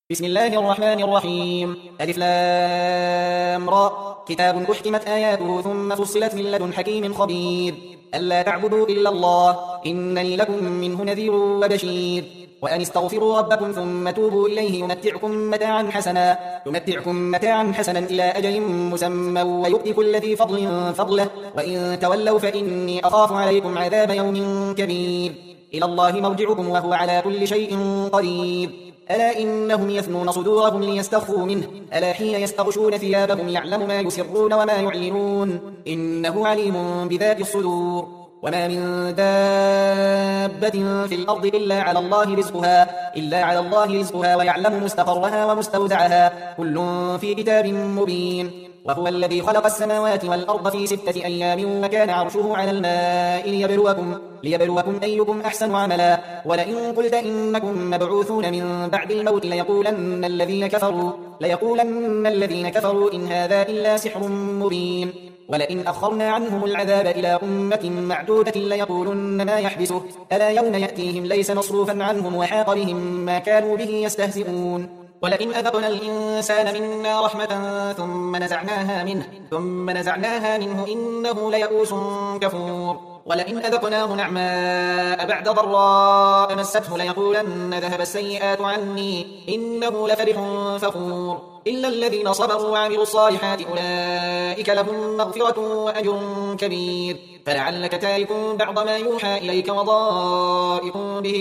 بسم الله الرحمن الرحيم. ألف لام را. كتاب أحكمت آياته ثم فصلت من لدن حكيم خبير. ألا تعبدوا إلا الله إنني لكم منه نذير وبشير. وأن استغفروا ربكم ثم توبوا إليه يمتعكم متاعا حسنا إلى أجل مسمى ويؤتي كل ذي فضل فضله وإن تولوا فإني أخاف عليكم عذاب يوم كبير. إلى الله مرجعكم وهو على كل شيء قدير. ألا إنهم يثنون صدورهم ليستخفوا منه ألا حين يستغشون ثيابهم يعلم ما يسرون وما يعلنون إنه عليم بذات الصدور. وما من دابة في الأرض إلا على الله رزقها ويعلم مستقرها ومستودعها كل في كتاب مبين. وهو الذي خلق السماوات والأرض في 6 أيام وكان عرشه على الماء ليبلوكم أيكم أحسن عملا. ولئن قلت إنكم مبعوثون من بعد الموت ليقولن الذين كفروا إن هذا إلا سحر مبين. ولئن أخرنا عنهم العذاب إلى أمة معدودة ليقولن ما يحبسه ألا يوم يأتيهم ليس مصروفا عنهم وحاق بهم ما كانوا به يستهزئون. ولئن أذقنا الإنسان منا رحمة ثم نزعناها منه إنه ليئوس كفور. ولئن أذقناه نعماء بعد ضراء مسته ليقولن ذهب السيئات عني إنه لفرح فخور. إلا الذين صبروا وعملوا الصالحات أولئك لهم مغفرة وأجر كبير. فلعلك تارك بعض ما يوحى إليك وضائق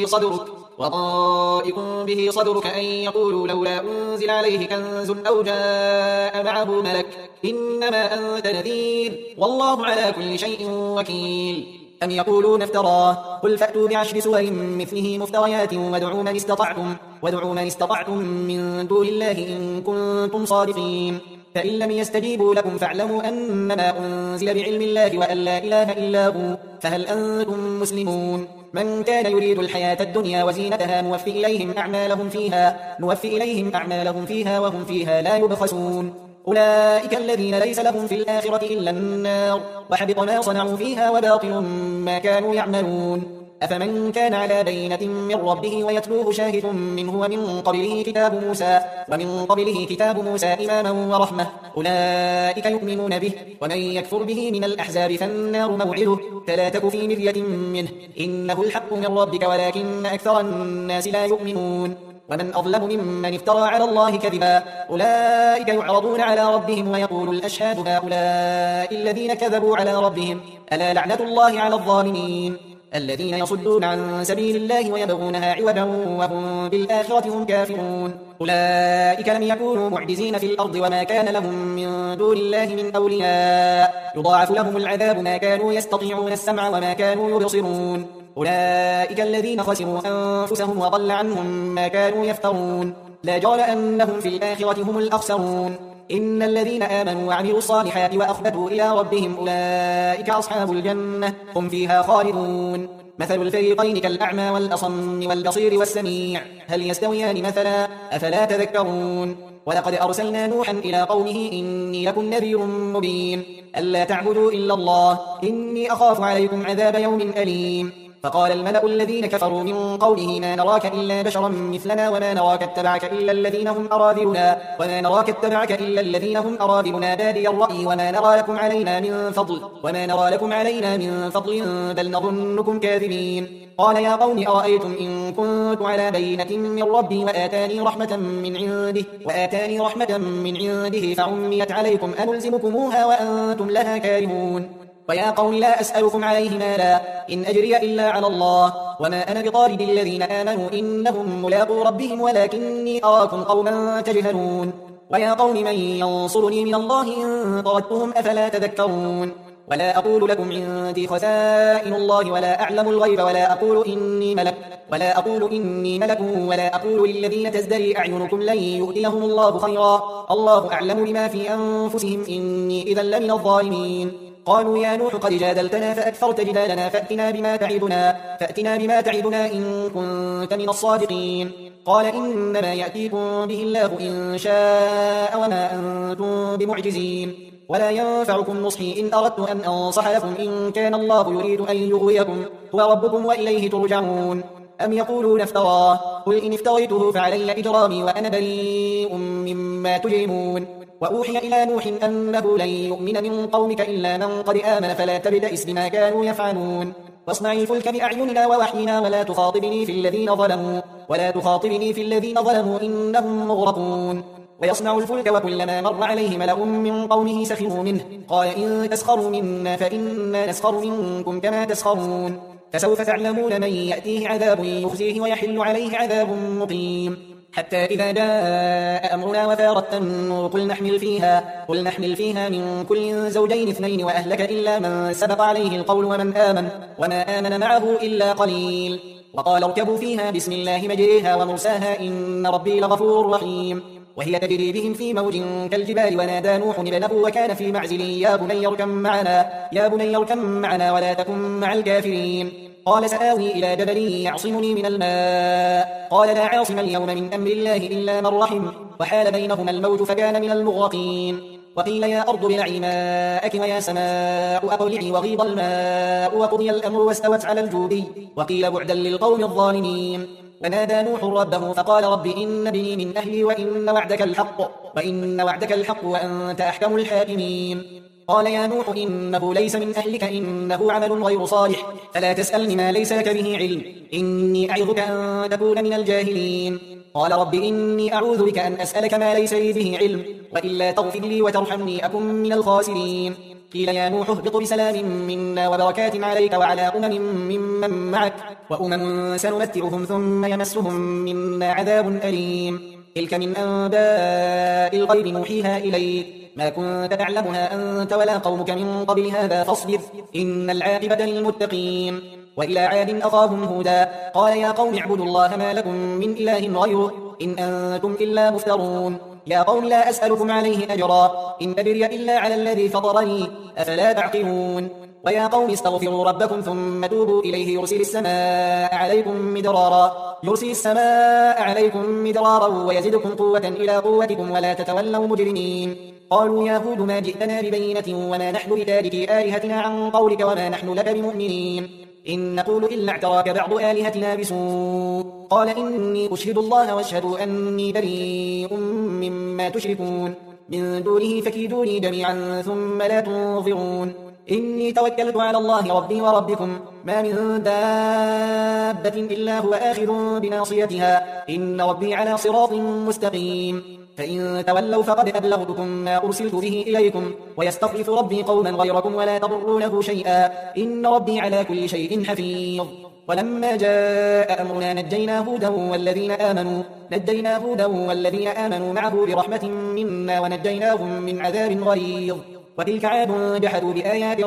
به صدرك أن يقولوا لولا أنزل عليه كنز أو جاء معه ملك إنما أنت نذير والله على كل شيء وكيل. أم يقولون افتراه قل فأتوا ب10 سور مثله مفتريات وادعوا من استطعتم من دون الله إن كنتم صادقين. فإن لم يستجيبوا لكم فاعلموا أنما أنزل بعلم الله وأن لا إله إلا هو فهل أنتم مسلمون. من كان يريد الحياة الدنيا وزينتها نوفي إليهم أعمالهم فيها وهم فيها لا يبخسون. أولئك الذين ليس لهم في الآخرة إلا النار وحبط ما صنعوا فيها وباطل ما كانوا يعملون. أفمن كان على بينة من ربه ويتلوه شاهد منه ومن قبله كتاب موسى إماما ورحمة أولئك يؤمنون به. ومن يكفر به من الأحزاب فالنار موعده فلا تك في مرية منه إنه الحق من ربك ولكن أكثر الناس لا يؤمنون. ومن أظلم ممن افترى على الله كذبا أولئك يعرضون على ربهم ويقول الأشهاد هؤلاء الذين كذبوا على ربهم ألا لعنة الله على الظالمين. الذين يصدون عن سبيل الله ويبغونها عوجا وهم بالآخرة هم كافرون. أولئك لم يكونوا معجزين في الأرض وما كان لهم من دون الله من أولياء يضاعف لهم العذاب ما كانوا يستطيعون السمع وما كانوا يبصرون. أولئك الذين خسروا أنفسهم وضل عنهم ما كانوا يفترون. لا جرم أنهم في الآخرة هم الأخسرون. إن الذين آمنوا وعملوا الصالحات وأخبتوا إلى ربهم أولئك أصحاب الجنة هم فيها خالدون. مثل الفريقين كالأعمى والأصم والبصير والسميع هل يستويان مثلا أفلا تذكرون. ولقد أرسلنا نوحا إلى قومه إني لكم نذير مبين ألا تعبدوا إلا الله إني أخاف عليكم عذاب يوم أليم. فقال الملأ الذين كفروا من قوله ما نراك إلا بشرا مثلنا وما نراك اتبعك إلا الذين هم أراذلنا بادي الرأي وما نرى لكم علينا من فضل بل نظنكم كاذبين. قال يا قوم أرأيتم إن كنت على بينة من ربي وآتاني رحمة من عنده فعميت عليكم أنلزمكموها وأنتم لها كارهون. ويا قوم لا أسألكم عليه مالا إن أجري إلا على الله وما أنا بطارد الذين آمنوا إنهم ملاقو ربهم ولكني أراكم قوما تجهلون. ويا قوم من ينصرني من الله إن طردتهم أفلا تذكرون. ولا أقول لكم عندي خزائن الله ولا أعلم الغيب ولا أقول إني ملك ولا أقول للذين تزدري أعينكم لن يؤتيهم الله خيرا الله أعلم بما في أنفسهم إني إذا لمن الظالمين. قالوا يا نوح قد جادلتنا فأكثرت جدالنا فأتنا بما تعدنا إن كنت من الصادقين. قال إنما يأتيكم به الله إن شاء وما أنتم بمعجزين. ولا ينفعكم نصحي إن أردت أن أنصح لكم إن كان الله يريد أن يغويكم هو ربكم وإليه ترجعون. أم يقولون افتراه قل إن افتريته فعلي إجرامي وأنا بريء مما تجرمون وأوحي إلى نوح أنه لن يؤمن من قومك إلا من قد آمن فلا تبتئس بما كانوا يفعلون واصنع الفلك بأعيننا ووحينا ولا تخاطبني في الذين ظلموا إنهم مغرقون ويصنع الفلك وكلما مر عليه ملأ من قومه سخروا منه قال إن تسخروا منا فإنا نسخر منكم كما تسخرون فسوف تعلمون من يأتيه عذاب يخزيه ويحل عليه عذاب مقيم حتى إذا جاء أمرنا وفارت النور قل نحمل فيها من كل زوجين اثنين وأهلك إلا من سبق عليه القول وما آمن معه إلا قليل وقال اركبوا فيها بسم الله مجريها ومرساها إن ربي لغفور رحيم وهي تجري بهم في موج كالجبال ونادى نوح ابنه وكان في معزل يا بني اركب معنا ولا تكن مع الكافرين قال سآوي إلى جبل يعصمني من الماء قال لا عاصم اليوم من أمر الله إلا من رحم وحال بينهما الموج فكان من المغرقين وقيل يا أرض ابلعي ماءك ويا سماء أقلعي وغيض الماء وقضي الأمر واستوت على الجودي وقيل بعدا للقوم الظالمين ونادى نوح ربه فقال رب إن بني من أهلي وإن وعدك الحق وأنت أحكم الحاكمين قال يا نوح إنه ليس من أهلك إنه عمل غير صالح فلا تسألني ما ليس لك به علم إني أعظك أن تكون من الجاهلين قال رب إني أعوذ بك أن أسألك ما ليس لي به علم وإلا تغفر لي وترحمني أكن من الخاسرين قيل يا نوح اهبط بسلام منا وبركات عليك وعلى ممن معك وأمم سنمتعهم ثم يمسهم منا عذاب أليم تلك من أنباء الغيب نوحيها إليك ما كنت تعلمها أنت ولا قومك من قبل هذا فاصبر إن العاقبة للمتقين وإلى عاد أخاهم هودا قال يا قوم اعبدوا الله ما لكم من إله غيره إن أنتم إلا مفترون يا قوم لا أسألكم عليه أجرا إن أجري إلا على الذي فطرني أفلا تعقلون ويا قوم استغفروا ربكم ثم توبوا إليه يرسل السماء عليكم مدرارا ويزدكم قوة إلى قوتكم ولا تتولوا مجرمين قالوا يا هود ما جئتنا ببينة وما نحن بتاركي آلهتنا عن قولك وما نحن لك بمؤمنين إن نقول إلا اعتراك بعض آلهتنا بسوء قال إني أشهد الله واشهدوا أني بريء مما تشركون من دونه فكيدوني جميعا ثم لا تنظرون إني توكلت على الله ربي وربكم ما من دابة إلا هو آخذ بناصيتها إن ربي على صراط مستقيم فإن تولوا فقد أبلغتكم ما أرسلت به إليكم ويستخلف ربي قوما غيركم ولا تضرونه شيئا إن ربي على كل شيء حفيظ ولما جاء أمرنا نجينا هودا والذين آمنوا معه برحمة منا ونجيناهم من عذاب غليظ وتلك عاد جحدوا بآيات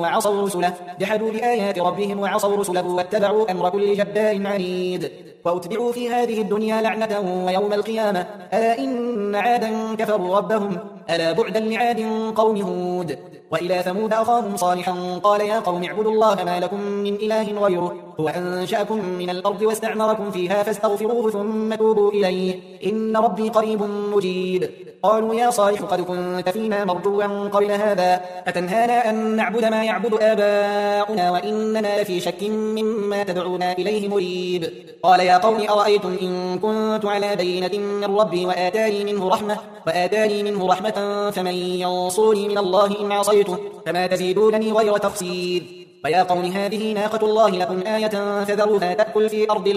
ربهم وعصوا رسله واتبعوا أمر كل جبار عنيد وأتبعوا في هذه الدنيا لعنة ويوم القيامة ألا إن عادا كفروا ربهم ألا بعدا لعاد قوم هود وإلى ثمود أخاهم صالحا قال يا قوم اعبدوا الله ما لكم من إله غيره هو أنشأكم من الأرض واستعمركم فيها فاستغفروه ثم توبوا إليه إن ربي قريب مجيب قالوا يا صالح قد كنت فينا مرجوا قبل هذا أتنهانا أن نعبد ما يعبد آباؤنا وإننا لفي شك مما تدعونا إليه مريب قال يا قوم أرأيتم إن كنت على بينة من ربي وآتاني منه رحمة فمن ينصرني من الله إن عصيته فما تزيدونني غير تخسير ويا قوم هذه ناقة الله لكم آية فذروها تأكل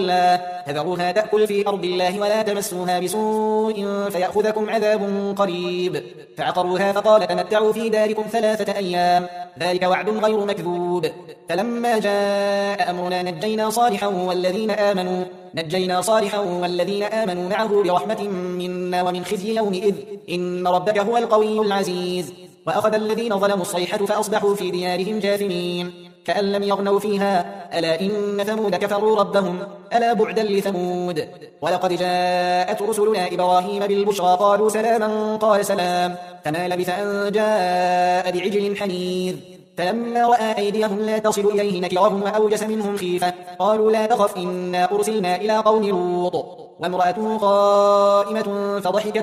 في أرض الله ولا تمسوها بسوء فيأخذكم عذاب قريب فعقروها فقال تمتعوا في داركم 3 أيام ذلك وعد غير مكذوب فلما جاء أمرنا نجينا صالحا والذين آمنوا معه برحمة منا ومن خزي يومئذ إن ربك هو القوي العزيز وأخذ الذين ظلموا الصيحة فأصبحوا في ديارهم جاثمين كأن لم يغنوا فيها ألا إن ثمود كفروا ربهم ألا بعدا لثمود ولقد جاءت رسلنا إبراهيم بالبشرى قالوا سلاما قال سلام فما لبث أن جاء بعجل حنيذ فلما رأى أيديهم لا تصل إليه نكرهم وأوجس منهم خيفة قالوا لا تخف إنا أرسلنا إلى قوم لوط وامرأته قائمة فضحكت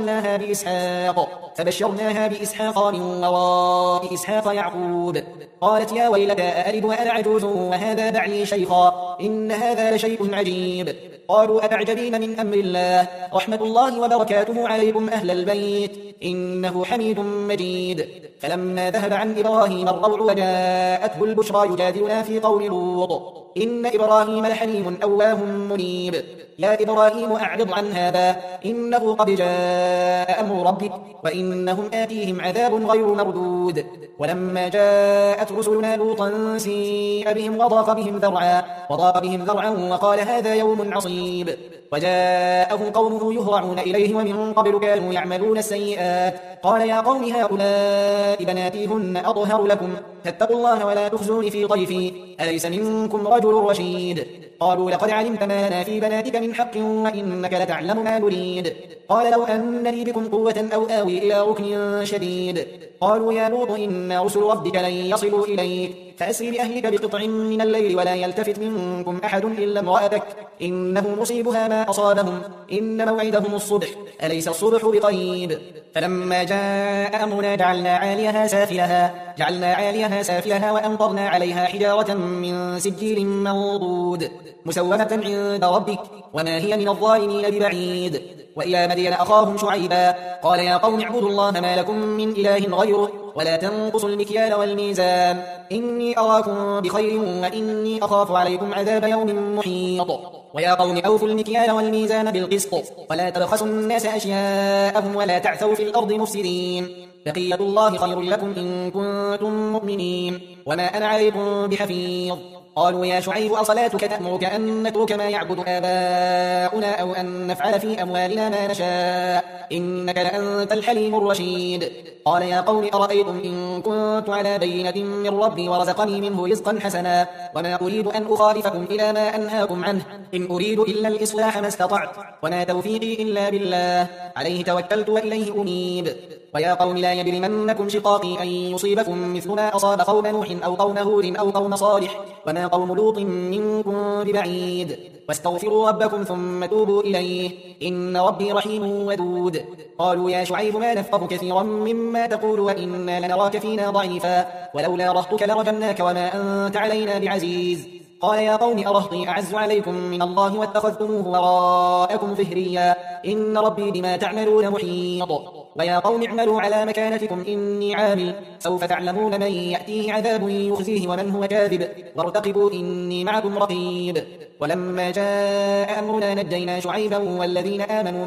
فبشرناها بإسحاق من وراء إسحاق يعقوب. قالت يا ويلتى أألد وأنا عجوز وهذا بعلي شيخا إن هذا لشيء عجيب. قالوا أتعجبين من أمر الله رحمة الله وبركاته عليكم أهل البيت إنه حميد مجيد. فلما ذهب عن إبراهيم الروع وجاءته البشرى يجادلنا في قوم لوط إن إبراهيم لحليم أواه منيب. يا إبراهيم أعرض عن هذا إنه قد جاء أمر ربك وإنهم آتيهم عذاب غير مردود. ولما جاءت رسلنا لوطا سيء بهم وضاق بهم ذرعا وقال هذا يوم عصيب. وجاءه قومه يهرعون إليه ومن قبل كانوا يعملون السيئات. قال يا قوم هؤلاء بناتي هن أطهر لكم فاتقوا الله ولا تخزون في ضيفي أليس منكم رجل رشيد. قالوا لقد علمت ما لنا في بناتك من حق وإنك لتعلم ما نريد. قال لو أن لي بكم قوة أو آوي إلى ركن شديد. قالوا يا لوط إن رسل ربك لن يصلوا إليك فأسر بأهلك بقطع من الليل ولا يلتفت منكم أحد إلا امرأتك إنه مصيبها ما أصابهم إن موعدهم الصبح أليس الصبح بقريب. فلما جاء أمرنا جعلنا عاليها سافلها وأمطرنا عليها حجارة من سجيل منضود مسومة عند ربك وما هي من الظالمين ببعيد. وإلى مدين أخاهم شعيبا قال يا قوم اعبدوا الله ما لكم من إله غيره ولا تنقصوا المكيال والميزان إني أراكم بخير وإني أخاف عليكم عذاب يوم محيط. ويا قوم أوفوا المكيال والميزان بالقسط ولا تبخسوا الناس أشياءهم ولا تعثوا في الأرض مفسدين بقية الله خير لكم إن كنتم مؤمنين وما أنا عليكم بحفيظ. قالوا يا شعيب أصلاتك تأمرك أن نترك ما يعبد آباؤنا أو أن نفعل في أموالنا ما نشاء إنك لأنت الحليم الرشيد. قال يا قوم أرأيتم إن كنت على بينة من ربي ورزقني منه رزقا حسنا وما أريد أن أخالفكم إلى ما أنهاكم عنه إن أريد إلا الإصلاح ما استطعت وما توفيقي إلا بالله عليه توكلت وإليه أنيب. ويا قوم لا يجرمنكم شقاقي أن يصيبكم مثل ما أصاب قوم نوح أو قوم هود أو قوم صالح وما قوم لوط منكم ببعيد واستغفروا ربكم ثم توبوا إليه إن ربي رحيم ودود. قالوا يا شعيب ما نفقه كثيرا مما تقول وإنا لنراك فينا ضعيفا ولولا رهطك لرجمناك وما أنت علينا بعزيز. قال يا قوم أرهطي أعز عليكم من الله واتخذتموه وراءكم ظهريا إن ربي بما تعملون محيط. ويا قوم اعملوا على مكانتكم إني عامل سوف تعلمون من يأتيه عذاب يخزيه ومن هو كاذب وارتقبوا إني معكم رقيب. ولما جاء أمرنا نجينا شعيبا والذين آمنوا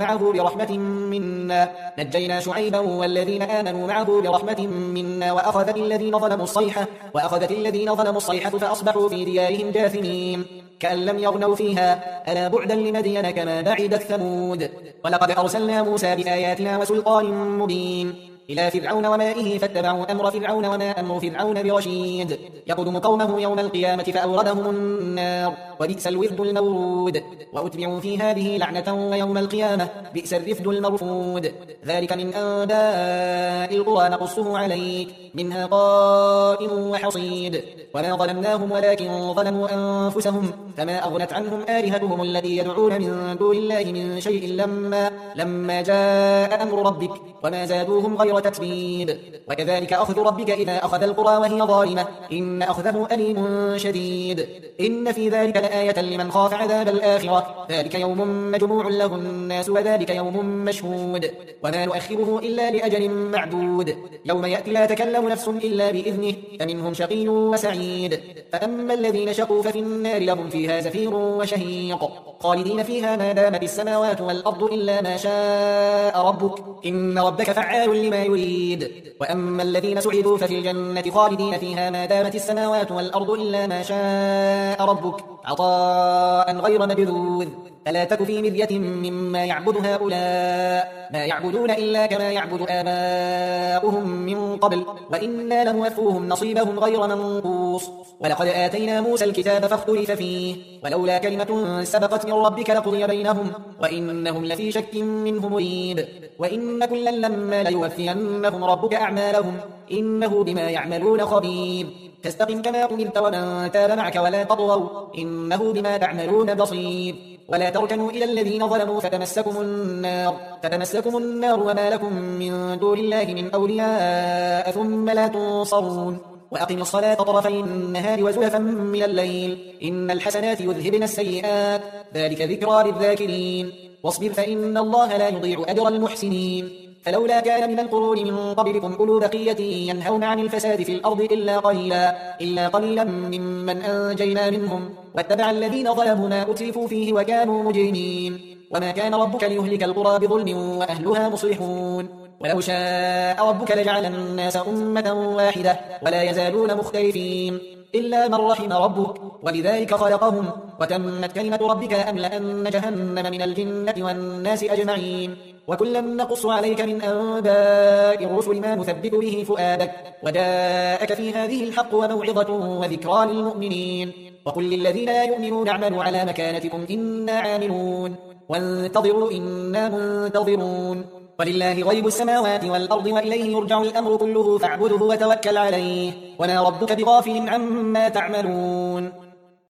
معه برحمة منا وأخذت الذين ظلموا الصيحة فأصبحوا في ديارهم جاثمين كأن لم يغنوا فيها ألا بعدا لمدين كما بعدت ثمود. ولقد أرسلنا موسى بآياتنا وسلطان مبين إلى فرعون وملئه فاتبعوا أمر فرعون وما أمر فرعون برشيد يقدم قومه يوم القيامة فأوردهم النار وبئس الورد المورود وأتبعوا في هذه لعنة ويوم القيامة بئس الرفد المرفود. ذلك من أنباء القرى نقصه عليك منها قائم وحصيد. وما ظلمناهم ولكن ظلموا أنفسهم فما أغنت عنهم آلهتهم التي يدعون من دون الله من شيء لما جاء أمر ربك وما زادوهم غير تتبيب. وكذلك أخذ ربك إذا أخذ القرى وهي ظالمة إن أخذه أليم شديد. إن في ذلك لآية لمن خاف عذاب الآخرة ذلك يوم مجموع له الناس وذلك يوم مشهود وما نؤخره إلا لأجل معدود يوم يأتي لا تكلم نفس إلا بإذنه فمنهم شقي وسعيد. فأما الذين شقوا ففي النار لهم فيها زفير وشهيق خالدين فيها ما دامت السماوات والأرض إلا ما شاء ربك إن ربك فعال لما يريد. وأما الذين سعدوا ففي الجنة خالدين فيها ما دامت السماوات والأرض إلا ما شاء ربك عطاء غير مجذوذ. فلا تك في مرية مما يعبد هؤلاء ما يعبدون إلا كما يعبد آباؤهم من قبل وإنا لنوفوهم نصيبهم غير منقوص. ولقد آتينا موسى الكتاب فاختلف فيه ولولا كلمة سبقت من ربك لقضي بينهم وإنهم لفي شك منه مريب. وإن كلا لما ليوفينهم ربك أعمالهم إنه بما يعملون خبير. فاستقم كما أمرت ومن تاب معك ولا تطغوا إنه بما تعملون بصير. ولا تركنوا إلى الذين ظلموا فتمسكم النار وما لكم من دون الله من أولياء ثم لا تنصرون وأقم الصلاة طرفي النهار وزلفا من الليل إن الحسنات يذهبن السيئات ذلك ذكرى للذاكرين واصبر فإن الله لا يضيع أجر المحسنين فلولا كان من القرون من قبلكم أولو بقية ينهون عن الفساد في الأرض إلا قليلا ممن أنجينا منهم واتبع الذين ظلموا ما أترفوا فيه وكانوا مجرمين وما كان ربك ليهلك القرى بظلم وأهلها مصلحون ولو شاء ربك لجعل الناس أمة واحدة ولا يزالون مختلفين إلا من رحم ربك ولذلك خلقهم وتمت كلمة ربك لأملأن جهنم من الجنة والناس أجمعين وكلا نقص عليك من أنباء الرسل ما نثبت به فؤادك وجاءك في هذه الحق وموعظة وذكرى للمؤمنين وقل للذين لا يؤمنون اعملوا على مكانتكم إنا عاملون وانتظروا إنا منتظرون ولله غيب السماوات والأرض وإليه يرجع الأمر كله فاعبده وتوكل عليه وما ربك بغافل عما تعملون